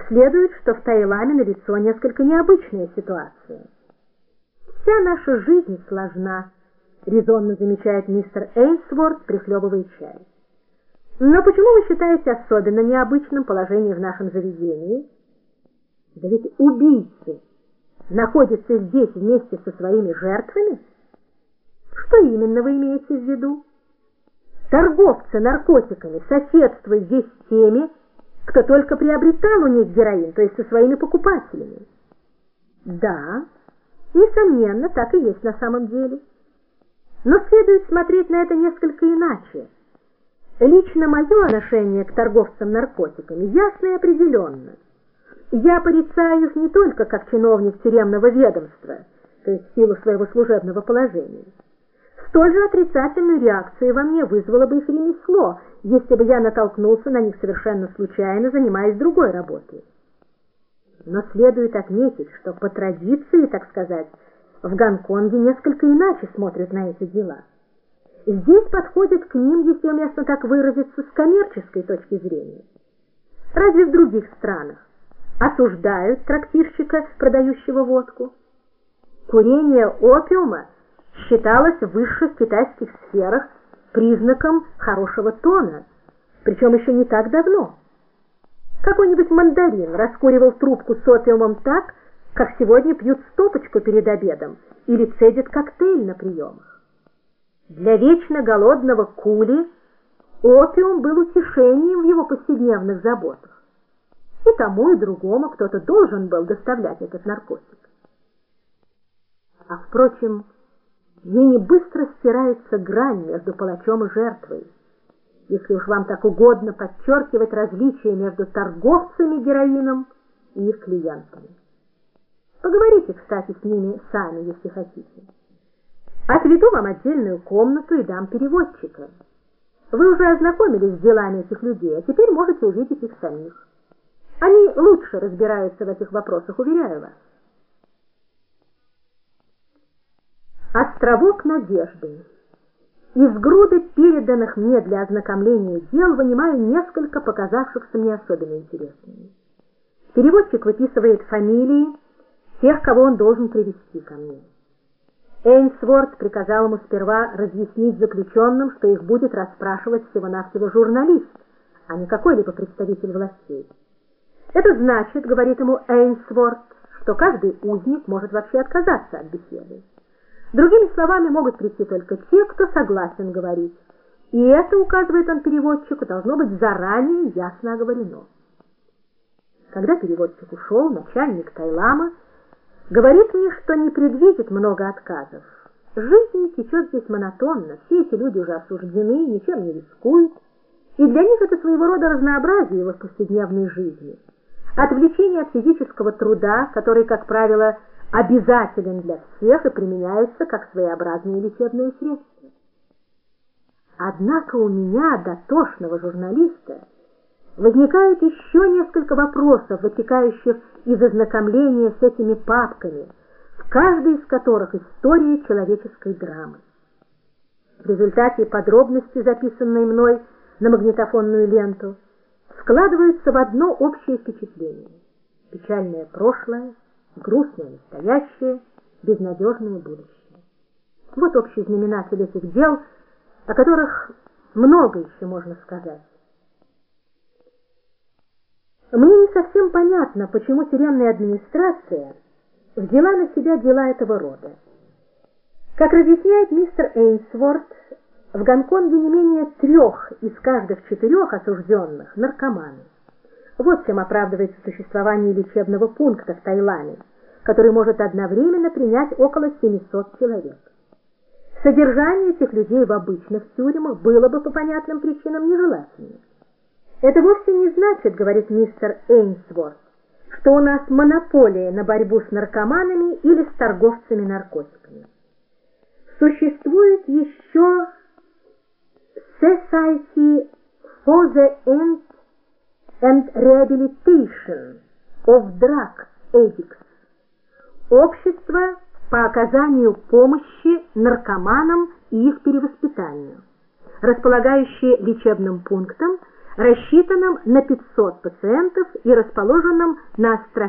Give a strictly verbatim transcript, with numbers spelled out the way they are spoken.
следует, что в Тайламе налицо несколько необычная ситуация. «Вся наша жизнь сложна», — резонно замечает мистер Эйнсворт, прихлебывая чай. «Но почему вы считаете особенно необычным положение в нашем заведении? Да ведь убийцы находятся здесь вместе со своими жертвами. Что именно вы имеете в виду? Торговцы наркотиками соседствуют здесь с теми, кто только приобретал у них героин, то есть со своими покупателями. Да, несомненно, так и есть на самом деле. Но следует смотреть на это несколько иначе. Лично мое отношение к торговцам наркотиками ясно и определенно. Я порицаю их не только как чиновник тюремного ведомства, то есть в силу своего служебного положения. Столь же отрицательную реакцию во мне вызвало бы их ремесло, если бы я натолкнулся на них совершенно случайно, занимаясь другой работой. Но следует отметить, что по традиции, так сказать, в Гонконге несколько иначе смотрят на эти дела. Здесь подходят к ним, если уместно так выразиться, с коммерческой точки зрения. Разве в других странах осуждают трактирщика, продающего водку? Курение опиума считалось в высших китайских сферах признаком хорошего тона, причем еще не так давно. Какой-нибудь мандарин раскуривал трубку с опиумом так, как сегодня пьют стопочку перед обедом или цедят коктейль на приемах. Для вечно голодного кули опиум был утешением в его повседневных заботах. И тому, и другому кто-то должен был доставлять этот наркотик. А впрочем, ныне быстро стирается грань между палачом и жертвой, если уж вам так угодно подчеркивать различия между торговцами героином и их клиентами. Поговорите, кстати, с ними сами, если хотите. Отведу вам отдельную комнату и дам переводчика. Вы уже ознакомились с делами этих людей, а теперь можете увидеть их самих. Они лучше разбираются в этих вопросах, уверяю вас. Островок надежды. Из груды переданных мне для ознакомления дел вынимаю несколько показавшихся мне особенно интересными. Переводчик выписывает фамилии тех, кого он должен привести ко мне. Эйнсворт приказал ему сперва разъяснить заключенным, что их будет расспрашивать всего-навсего журналист, а не какой-либо представитель властей. Это значит, говорит ему Эйнсворт, что каждый узник может вообще отказаться от беседы. Другими словами, могут прийти только те, кто согласен говорить. И это, указывает он переводчику, должно быть заранее ясно оговорено. Когда переводчик ушел, начальник Тайлама говорит мне, что не предвидит много отказов. Жизнь течет здесь монотонно, все эти люди уже осуждены, ничем не рискуют, и для них это своего рода разнообразие в повседневной жизни. Отвлечение от физического труда, который, как правило, обязателен для всех и применяется как своеобразное лечебное средство. Однако у меня, дотошного журналиста, возникает еще несколько вопросов, вытекающих из ознакомления с этими папками, в каждой из которых история человеческой драмы. В результате подробности, записанные мной на магнитофонную ленту, складываются в одно общее впечатление: печальное прошлое, грустное настоящее, безнадежное будущее. Вот общий знаменатель этих дел, о которых много еще можно сказать. Мне не совсем понятно, почему тюремная администрация взяла на себя дела этого рода. Как разъясняет мистер Эйнсворт, в Гонконге не менее трех из каждых четырех осужденных наркоманы. Вот чем оправдывается существование лечебного пункта в Тайламе, который может одновременно принять около семисот человек. Содержание этих людей в обычных тюрьмах было бы по понятным причинам нежелательно. Это вовсе не значит, говорит мистер Эйнсворт, что у нас монополия на борьбу с наркоманами или с торговцами наркотиками. Существует еще Society for the End and Rehabilitation of Drug Addicts, общество по оказанию помощи наркоманам и их перевоспитанию, располагающее лечебным пунктом, рассчитанном на пятьсот пациентов и расположенном на